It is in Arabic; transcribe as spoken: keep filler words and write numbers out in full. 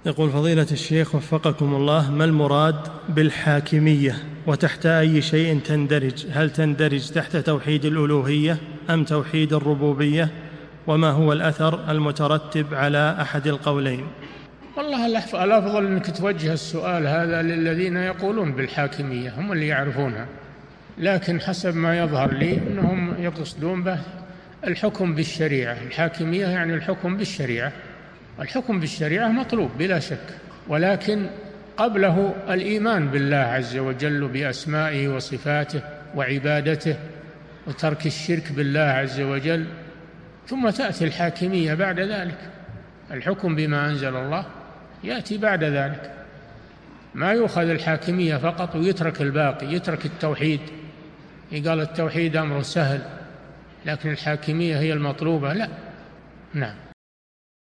يقول فضيلة الشيخ وفقكم الله، ما المراد بالحاكمية وتحت أي شيء تندرج؟ هل تندرج تحت توحيد الألوهية أم توحيد الربوبية؟ وما هو الأثر المترتب على أحد القولين؟ والله الأفضل أنك توجه السؤال هذا للذين يقولون بالحاكمية، هم اللي يعرفونها، لكن حسب ما يظهر لي أنهم يقصدون به الحكم بالشريعة. الحاكمية يعني الحكم بالشريعة، الحكم بالشريعة مطلوب بلا شك، ولكن قبله الإيمان بالله عز وجل بأسمائه وصفاته وعبادته وترك الشرك بالله عز وجل، ثم تأتي الحاكمية بعد ذلك. الحكم بما أنزل الله يأتي بعد ذلك، ما يؤخذ الحاكمية فقط ويترك الباقي، يترك التوحيد، يقال التوحيد أمر سهل لكن الحاكمية هي المطلوبة، لا. نعم.